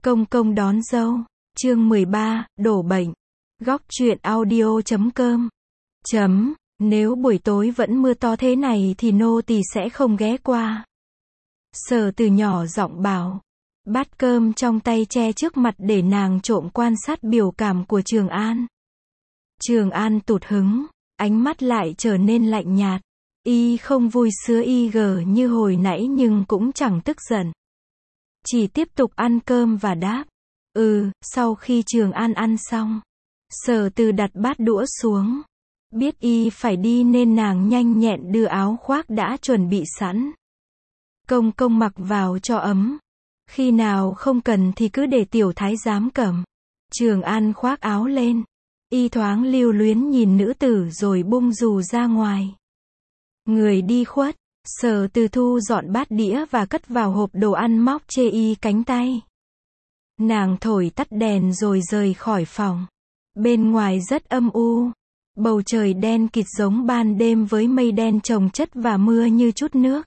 Công công đón dâu. Chương 13, đổ bệnh. Góc truyện audio.com. Nếu buổi tối vẫn mưa to thế này thì nô tỳ sẽ không ghé qua. Sở Từ nhỏ giọng bảo. Bát cơm trong tay che trước mặt để nàng trộm quan sát biểu cảm của Trường An. Trường An tụt hứng, ánh mắt lại trở nên lạnh nhạt. Y không vui sứa y gờ như hồi nãy nhưng cũng chẳng tức giận. Chỉ tiếp tục ăn cơm và đáp. Sau khi Trường An ăn xong, Sở Từ đặt bát đũa xuống. Biết y phải đi nên nàng nhanh nhẹn đưa áo khoác đã chuẩn bị sẵn. Công công mặc vào cho ấm. Khi nào không cần thì cứ để tiểu thái giám cầm. Trường An khoác áo lên. Y thoáng lưu luyến nhìn nữ tử rồi bung dù ra ngoài. Người đi khuất, Sở Từ thu dọn bát đĩa và cất vào hộp đồ ăn móc chê y cánh tay. Nàng thổi tắt đèn rồi rời khỏi phòng. Bên ngoài rất âm u. Bầu trời đen kịt giống ban đêm với mây đen chồng chất và mưa như chút nước.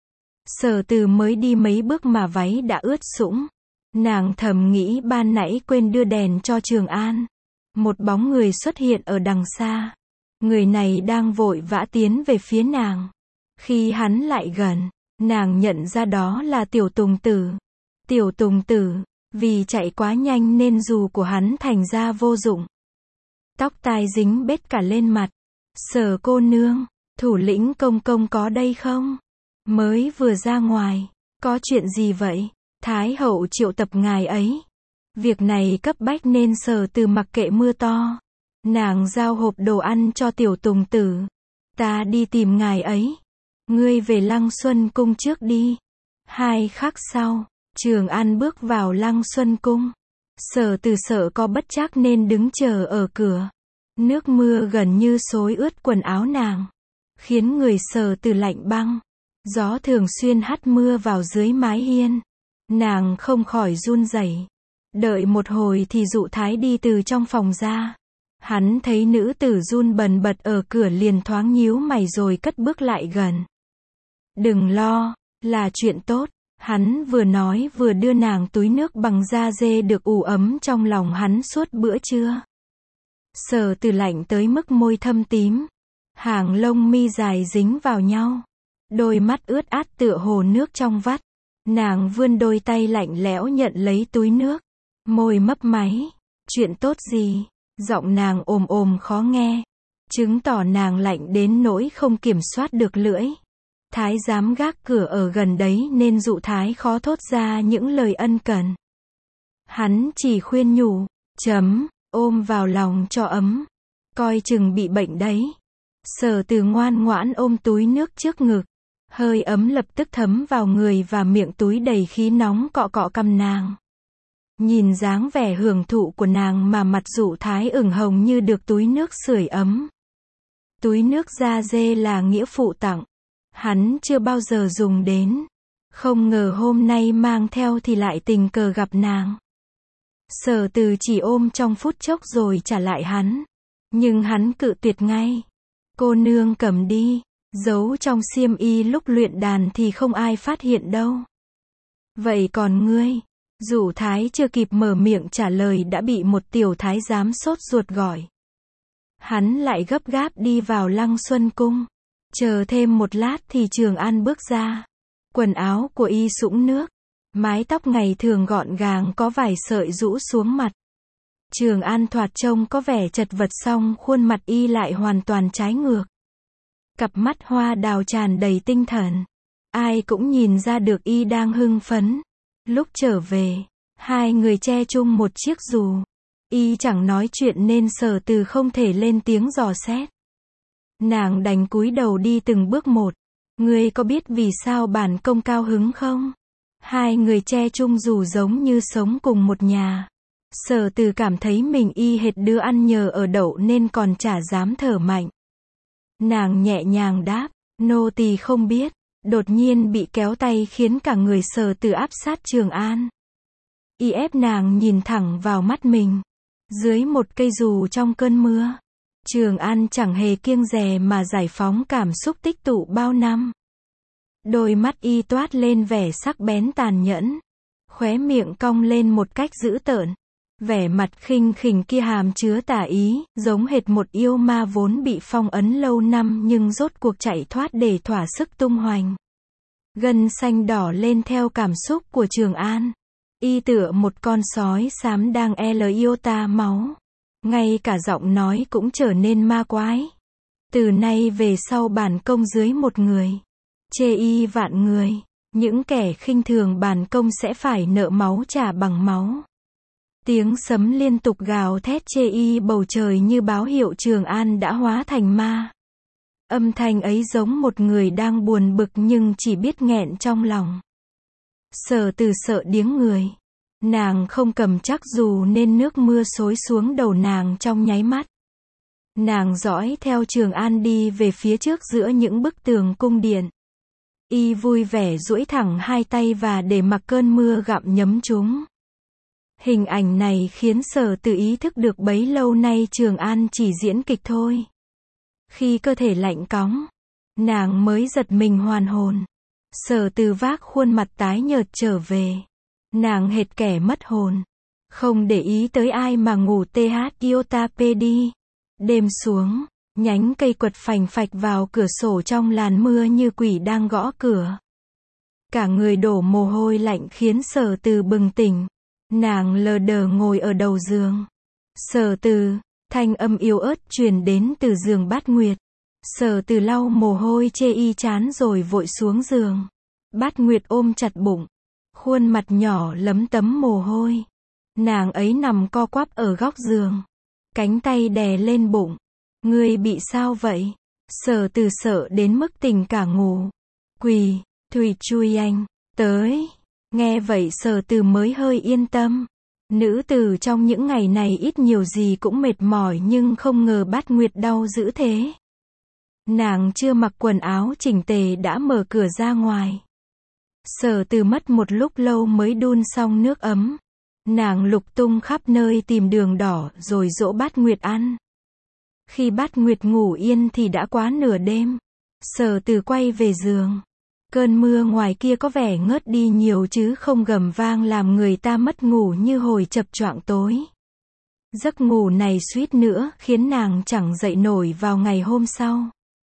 Sở Từ mới đi mấy bước mà váy đã ướt sũng. Nàng thầm nghĩ ban nãy quên đưa đèn cho Trường An. Một bóng người xuất hiện ở đằng xa. Người này đang vội vã tiến về phía nàng. Khi hắn lại gần, nàng nhận ra đó là Tiểu Tùng Tử. Tiểu Tùng Tử, vì chạy quá nhanh nên dù của hắn thành ra vô dụng. Tóc tai dính bết cả lên mặt. Sở cô nương, thủ lĩnh công công có đây không? Mới vừa ra ngoài, có chuyện gì vậy? Thái hậu triệu tập ngài ấy. Việc này cấp bách nên Sở Từ mặc kệ mưa to. Nàng giao hộp đồ ăn cho Tiểu Tùng Tử. Ta đi tìm ngài ấy. Ngươi về Lăng Xuân Cung trước đi. 2 khắc sau, Trường An bước vào Lăng Xuân Cung. Sở Từ sợ có bất trắc nên đứng chờ ở cửa. Nước mưa gần như xối ướt quần áo nàng, khiến người Sở Từ lạnh băng. Gió thường xuyên hắt mưa vào dưới mái hiên. Nàng không khỏi run rẩy. Đợi một hồi thì Dụ Thái đi từ trong phòng ra. Hắn thấy nữ tử run bần bật ở cửa liền thoáng nhíu mày rồi cất bước lại gần. Đừng lo, là chuyện tốt. Hắn vừa nói vừa đưa nàng túi nước bằng da dê được ủ ấm trong lòng hắn suốt bữa trưa. Sở Từ lạnh tới mức môi thâm tím. Hàng lông mi dài dính vào nhau. Đôi mắt ướt át tựa hồ nước trong vắt. Nàng vươn đôi tay lạnh lẽo nhận lấy túi nước. Môi mấp máy. Chuyện tốt gì? Giọng nàng ồm ồm khó nghe. Chứng tỏ nàng lạnh đến nỗi không kiểm soát được lưỡi. Thái giám gác cửa ở gần đấy nên Dụ Thái khó thốt ra những lời ân cần. Hắn chỉ khuyên nhủ. Ôm vào lòng cho ấm. Coi chừng bị bệnh đấy. Sở Từ ngoan ngoãn ôm túi nước trước ngực. Hơi ấm lập tức thấm vào người và miệng túi đầy khí nóng cọ cọ cằm nàng. Nhìn dáng vẻ hưởng thụ của nàng mà mặt Dụ Thái ửng hồng như được túi nước sưởi ấm. Túi nước da dê là nghĩa phụ tặng. Hắn chưa bao giờ dùng đến. Không ngờ hôm nay mang theo thì lại tình cờ gặp nàng. Sở Từ chỉ ôm trong phút chốc rồi trả lại hắn. Nhưng hắn cự tuyệt ngay. Cô nương cầm đi. Giấu trong xiêm y lúc luyện đàn thì không ai phát hiện đâu. Vậy còn ngươi? Dụ Thái chưa kịp mở miệng trả lời đã bị một tiểu thái giám sốt ruột gọi. Hắn lại gấp gáp đi vào Lăng Xuân Cung. Chờ thêm một lát thì Trường An bước ra. Quần áo của y sũng nước. Mái tóc ngày thường gọn gàng có vài sợi rũ xuống mặt. Trường An thoạt trông có vẻ chật vật song khuôn mặt y lại hoàn toàn trái ngược. Cặp mắt hoa đào tràn đầy tinh thần. Ai cũng nhìn ra được y đang hưng phấn. Lúc trở về, hai người che chung một chiếc dù. Y chẳng nói chuyện nên Sở Từ không thể lên tiếng dò xét. Nàng đành cúi đầu đi từng bước một. Ngươi có biết vì sao bản công cao hứng không? Hai người che chung dù giống như sống cùng một nhà. Sở Từ cảm thấy mình y hệt đứa ăn nhờ ở đậu nên còn chả dám thở mạnh. Nàng nhẹ nhàng đáp, nô tỳ không biết. Đột nhiên bị kéo tay khiến cả người Sở Từ áp sát Trường An. Y ép nàng nhìn thẳng vào mắt mình. Dưới một cây dù trong cơn mưa. Trường An chẳng hề kiêng dè mà giải phóng cảm xúc tích tụ bao năm. Đôi mắt y toát lên vẻ sắc bén tàn nhẫn. Khóe miệng cong lên một cách dữ tợn. Vẻ mặt khinh khỉnh kia hàm chứa tà ý, giống hệt một yêu ma vốn bị phong ấn lâu năm nhưng rốt cuộc chạy thoát để thỏa sức tung hoành. Gân xanh đỏ lên theo cảm xúc của Trường An. Y tựa một con sói xám đang iota máu. Ngay cả giọng nói cũng trở nên ma quái. Từ nay về sau bản công dưới một người, chê y vạn người. Những kẻ khinh thường bản công sẽ phải nợ máu trả bằng máu. Tiếng sấm liên tục gào thét chê y bầu trời như báo hiệu Trường An đã hóa thành ma. Âm thanh ấy giống một người đang buồn bực nhưng chỉ biết nghẹn trong lòng. Sở Từ sợ điếng người. Nàng không cầm chắc dù nên nước mưa xối xuống đầu nàng trong nháy mắt. Nàng dõi theo Trường An đi về phía trước giữa những bức tường cung điện. Y vui vẻ duỗi thẳng hai tay và để mặc cơn mưa gặm nhấm chúng. Hình ảnh này khiến Sở Từ ý thức được bấy lâu nay Trường An chỉ diễn kịch thôi. Khi cơ thể lạnh cóng, nàng mới giật mình hoàn hồn. Sở Từ vác khuôn mặt tái nhợt trở về. Nàng hệt kẻ mất hồn. Không để ý tới ai mà ngủ iota đi. Đêm xuống, nhánh cây quật phành phạch vào cửa sổ trong làn mưa như quỷ đang gõ cửa. Cả người đổ mồ hôi lạnh khiến Sở Từ bừng tỉnh. Nàng lờ đờ ngồi ở đầu giường. Sở Từ, thanh âm yếu ớt truyền đến từ giường Bát Nguyệt. Sở Từ lau mồ hôi chê y chán rồi vội xuống giường. Bát Nguyệt ôm chặt bụng. Khuôn mặt nhỏ lấm tấm mồ hôi. Nàng ấy nằm co quắp ở góc giường. Cánh tay đè lên bụng. Ngươi bị sao vậy? Sở Từ sợ đến mức tỉnh cả ngủ. Quỳ, Thùy chui anh, tới. Nghe vậy Sở Từ mới hơi yên tâm. Nữ tử trong những ngày này ít nhiều gì cũng mệt mỏi nhưng không ngờ Bát Nguyệt đau dữ thế. Nàng chưa mặc quần áo chỉnh tề đã mở cửa ra ngoài. Sở Từ mất một lúc lâu mới đun xong nước ấm. Nàng lục tung khắp nơi tìm đường đỏ rồi dỗ Bát Nguyệt ăn. Khi Bát Nguyệt ngủ yên thì đã quá nửa đêm. Sở Từ quay về giường. Cơn mưa ngoài kia có vẻ ngớt đi nhiều chứ không gầm vang làm người ta mất ngủ như hồi chập choạng tối. Giấc ngủ này suýt nữa khiến nàng chẳng dậy nổi vào ngày hôm sau.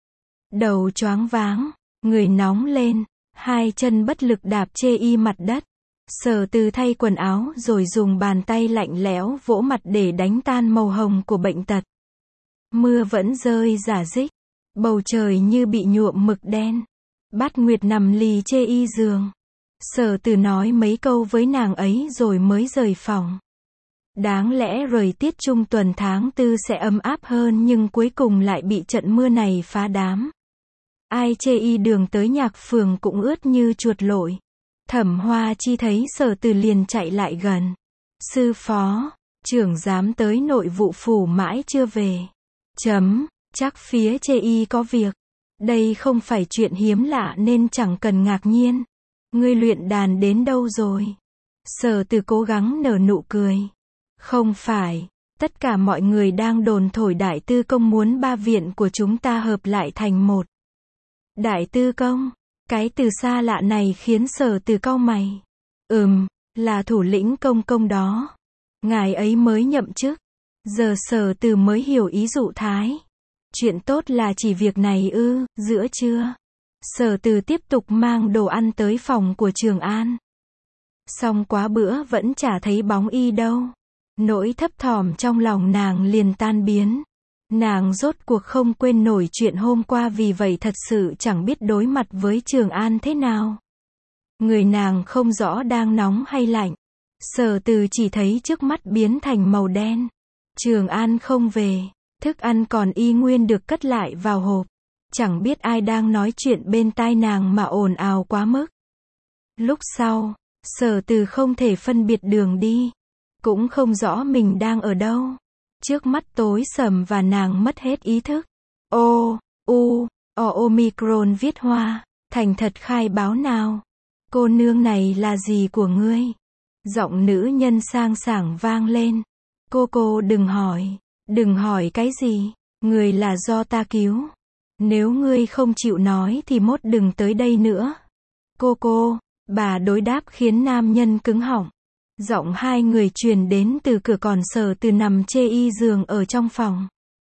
Đầu choáng váng, người nóng lên, hai chân bất lực đạp chê y mặt đất. Sở Từ thay quần áo rồi dùng bàn tay lạnh lẽo vỗ mặt để đánh tan màu hồng của bệnh tật. Mưa vẫn rơi rả rích, bầu trời như bị nhuộm mực đen. Bát Nguyệt nằm lì chê y giường. Sở Từ nói mấy câu với nàng ấy rồi mới rời phòng. Đáng lẽ rời tiết trung tuần tháng 4 sẽ ấm áp hơn nhưng cuối cùng lại bị trận mưa này phá đám. Ai chê y đường tới Nhạc Phường cũng ướt như chuột lội. Thẩm Hoa Chi thấy Sở Từ liền chạy lại gần. Sư phó, trưởng giám tới nội vụ phủ mãi chưa về. Chắc phía chê y có việc. Đây không phải chuyện hiếm lạ nên chẳng cần ngạc nhiên. Ngươi luyện đàn đến đâu rồi? Sở Từ cố gắng nở nụ cười. Không phải, tất cả mọi người đang đồn thổi Đại Tư Công muốn ba viện của chúng ta hợp lại thành một. Đại Tư Công? Cái từ xa lạ này khiến Sở Từ cau mày. Là thủ lĩnh công đó. Ngài ấy mới nhậm chức. Giờ Sở Từ mới hiểu ý dụ thái. Chuyện tốt là chỉ việc này ư? Giữa trưa, Sở Từ tiếp tục mang đồ ăn tới phòng của Trường An. Xong quá bữa vẫn chả thấy bóng y đâu. Nỗi thấp thỏm trong lòng nàng liền tan biến. Nàng rốt cuộc không quên nổi chuyện hôm qua vì vậy thật sự chẳng biết đối mặt với Trường An thế nào. Người nàng không rõ đang nóng hay lạnh. Sở Từ chỉ thấy trước mắt biến thành màu đen. Trường An không về. Thức ăn còn y nguyên được cất lại vào hộp. Chẳng biết ai đang nói chuyện bên tai nàng mà ồn ào quá mức. Lúc sau, Sở Từ không thể phân biệt đường đi. Cũng không rõ mình đang ở đâu. Trước mắt tối sầm và nàng mất hết ý thức. Omicron viết hoa. Thành thật khai báo nào. Cô nương này là gì của ngươi? Giọng nữ nhân sang sảng vang lên. Cô đừng hỏi. Đừng hỏi cái gì, người là do ta cứu. Nếu ngươi không chịu nói thì mốt đừng tới đây nữa. Cô, Bà đối đáp khiến nam nhân cứng họng. Giọng hai người truyền đến từ cửa, còn Sở Từ nằm chê y giường ở trong phòng.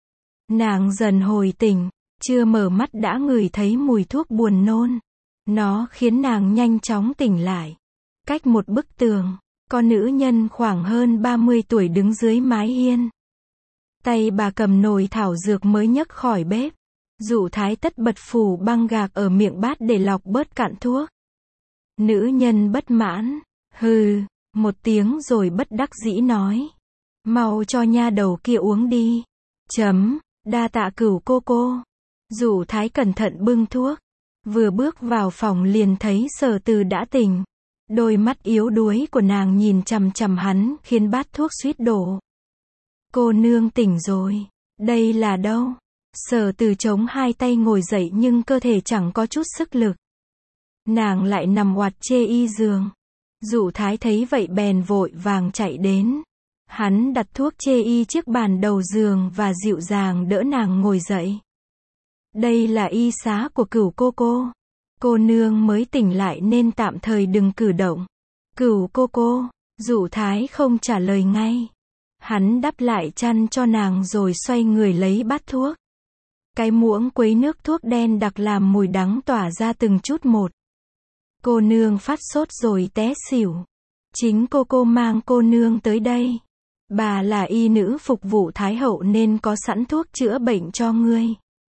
Nàng dần hồi tỉnh, chưa mở mắt đã ngửi thấy mùi thuốc buồn nôn. Nó khiến nàng nhanh chóng tỉnh lại. Cách một bức tường, có nữ nhân khoảng hơn 30 tuổi đứng dưới mái hiên. Tay bà cầm nồi thảo dược mới nhấc khỏi bếp. Dụ Thái tất bật phủ băng gạc ở miệng bát để lọc bớt cạn thuốc. Nữ nhân bất mãn, hừ, một tiếng rồi bất đắc dĩ nói. Mau cho nha đầu kia uống đi. Đa tạ Cửu cô cô. Dụ Thái cẩn thận bưng thuốc. Vừa bước vào phòng liền thấy Sở Từ đã tỉnh. Đôi mắt yếu đuối của nàng nhìn chằm chằm hắn, khiến bát thuốc suýt đổ. Cô nương tỉnh rồi. Đây là đâu? Sở Từ chống hai tay ngồi dậy nhưng cơ thể chẳng có chút sức lực. Nàng lại nằm oặt chê y giường. Dụ Thái thấy vậy bèn vội vàng chạy đến. Hắn đặt thuốc chê y chiếc bàn đầu giường và dịu dàng đỡ nàng ngồi dậy. Đây là y xá của Cửu cô cô. Cô nương mới tỉnh lại nên tạm thời đừng cử động. Cửu cô cô. Dụ Thái không trả lời ngay. Hắn đắp lại chăn cho nàng rồi xoay người lấy bát thuốc. Cái muỗng quấy nước thuốc đen đặc làm mùi đắng tỏa ra từng chút một. Cô nương phát sốt rồi té xỉu. Chính cô mang cô nương tới đây. Bà là y nữ phục vụ Thái hậu nên có sẵn thuốc chữa bệnh cho ngươi.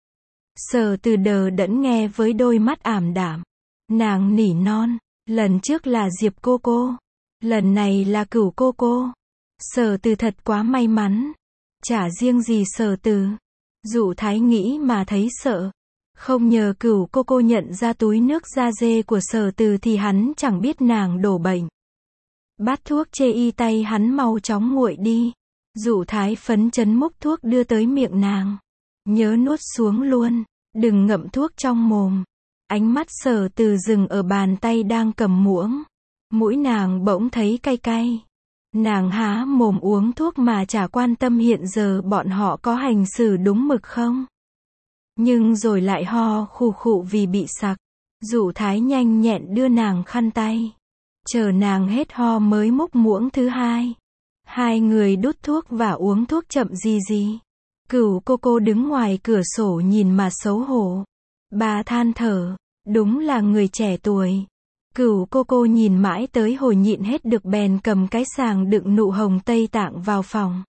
Sở Từ đờ đẫn nghe với đôi mắt ảm đạm. Nàng nỉ non. Lần trước là Diệp cô cô. Lần này là Cửu cô cô. Sở Từ thật quá may mắn. Chả riêng gì Sở Từ. Dụ Thái nghĩ mà thấy sợ. Không nhờ Cửu cô cô nhận ra túi nước da dê của Sở Từ thì hắn chẳng biết nàng đổ bệnh. Bát thuốc chê y tay hắn mau chóng nguội đi. Dụ Thái phấn chấn múc thuốc đưa tới miệng nàng. Nhớ nuốt xuống luôn, đừng ngậm thuốc trong mồm. Ánh mắt Sở Từ dừng ở bàn tay đang cầm muỗng. Mũi nàng bỗng thấy cay cay. Nàng há mồm uống thuốc mà chả quan tâm hiện giờ bọn họ có hành xử đúng mực không. Nhưng rồi lại ho khù khụ vì bị sặc. Dụ Thái nhanh nhẹn đưa nàng khăn tay. Chờ nàng hết ho mới múc muỗng thứ hai. Hai người đút thuốc và uống thuốc chậm gì gì. Cửu cô cô đứng ngoài cửa sổ nhìn mà xấu hổ. Bà than thở, đúng là người trẻ tuổi. Cửu cô cô nhìn mãi tới hồi nhịn hết được bèn cầm cái sàng đựng nụ hồng Tây Tạng vào phòng.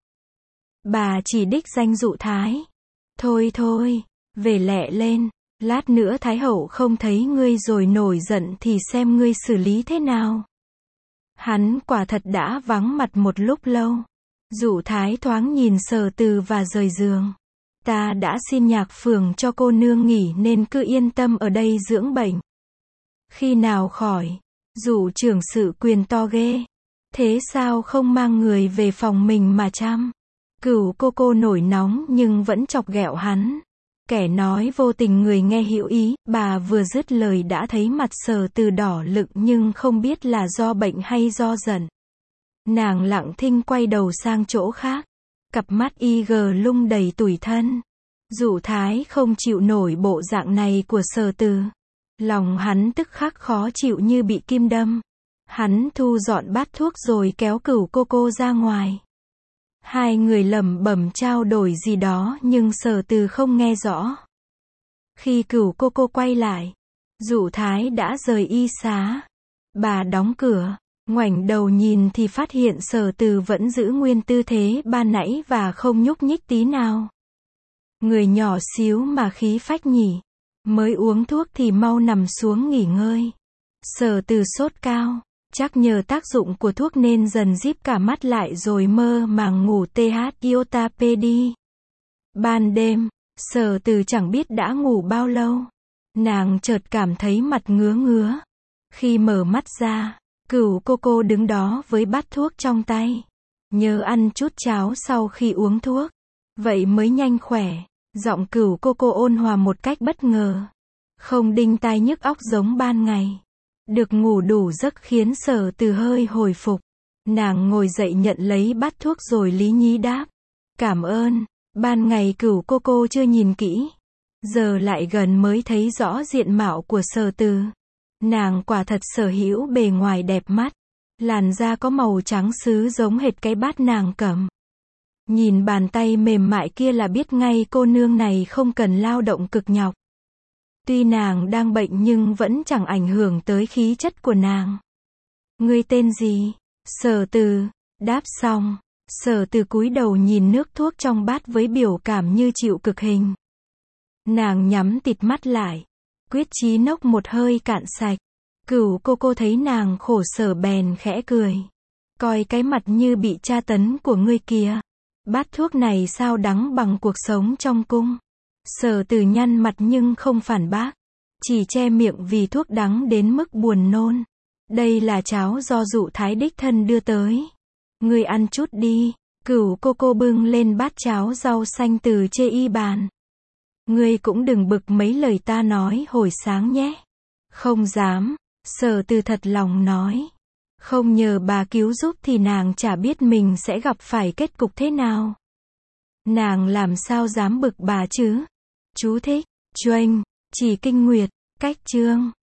Bà chỉ đích danh Dụ Thái. Thôi thôi, về lẹ lên, lát nữa Thái hậu không thấy ngươi rồi nổi giận thì xem ngươi xử lý thế nào. Hắn quả thật đã vắng mặt một lúc lâu. Dụ Thái thoáng nhìn Sở Từ và rời giường. Ta đã xin nhạc phường cho cô nương nghỉ nên cứ yên tâm ở đây dưỡng bệnh. Khi nào khỏi? Dụ trưởng sự quyền to ghê. Thế sao không mang người về phòng mình mà chăm? Cửu cô cô nổi nóng nhưng vẫn chọc ghẹo hắn. Kẻ nói vô tình người nghe hiểu ý. Bà vừa dứt lời đã thấy mặt Sở Từ đỏ lựng nhưng không biết là do bệnh hay do giận. Nàng lặng thinh quay đầu sang chỗ khác. Cặp mắt y gờ lung đầy tủi thân. Dụ Thái không chịu nổi bộ dạng này của Sở Từ. Lòng hắn tức khắc khó chịu như bị kim đâm. Hắn thu dọn bát thuốc rồi kéo Cửu cô cô ra ngoài. Hai người lẩm bẩm trao đổi gì đó nhưng Sở Từ không nghe rõ. Khi Cửu cô cô quay lại, Dụ Thái đã rời y xá. Bà đóng cửa, ngoảnh đầu nhìn thì phát hiện Sở Từ vẫn giữ nguyên tư thế ban nãy và không nhúc nhích tí nào. Người nhỏ xíu mà khí phách nhỉ. Mới uống thuốc thì mau nằm xuống nghỉ ngơi. Sở Từ sốt cao. Chắc nhờ tác dụng của thuốc nên dần díp cả mắt lại rồi mơ màng ngủ iota đi. Ban đêm, Sở Từ chẳng biết đã ngủ bao lâu. Nàng chợt cảm thấy mặt ngứa ngứa. Khi mở mắt ra, Cửu cô cô đứng đó với bát thuốc trong tay. Nhớ ăn chút cháo sau khi uống thuốc. Vậy mới nhanh khỏe. Giọng Cửu cô cô ôn hòa một cách bất ngờ. Không đinh tai nhức óc giống ban ngày. Được ngủ đủ giấc khiến Sở Từ hơi hồi phục. Nàng ngồi dậy nhận lấy bát thuốc rồi lý nhí đáp. Cảm ơn, ban ngày Cửu cô cô chưa nhìn kỹ. Giờ lại gần mới thấy rõ diện mạo của Sở Từ. Nàng quả thật sở hữu bề ngoài đẹp mắt. Làn da có màu trắng sứ giống hệt cái bát nàng cầm. Nhìn bàn tay mềm mại kia là biết ngay cô nương này không cần lao động cực nhọc. Tuy nàng đang bệnh nhưng vẫn chẳng ảnh hưởng tới khí chất của nàng. Ngươi tên gì? Sở Từ. Đáp xong, Sở Từ cúi đầu nhìn nước thuốc trong bát với biểu cảm như chịu cực hình. Nàng nhắm tịt mắt lại, quyết chí nốc một hơi cạn sạch. Cửu cô thấy nàng khổ sở bèn khẽ cười. Coi cái mặt như bị tra tấn của ngươi kìa. Bát thuốc này sao đắng bằng cuộc sống trong cung. Sở Từ nhăn mặt nhưng không phản bác. Chỉ che miệng vì thuốc đắng đến mức buồn nôn. Đây là cháo do dụ thái đích thân đưa tới. Ngươi ăn chút đi. Cửu cô bưng lên bát cháo rau xanh từ chê y bàn. Ngươi cũng đừng bực mấy lời ta nói hồi sáng nhé. Không dám. Sở Từ thật lòng nói. Không nhờ bà cứu giúp thì nàng chả biết mình sẽ gặp phải kết cục thế nào. Nàng làm sao dám bực bà chứ. Chú thích. Choanh. Chỉ Kinh Nguyệt. Cách chương.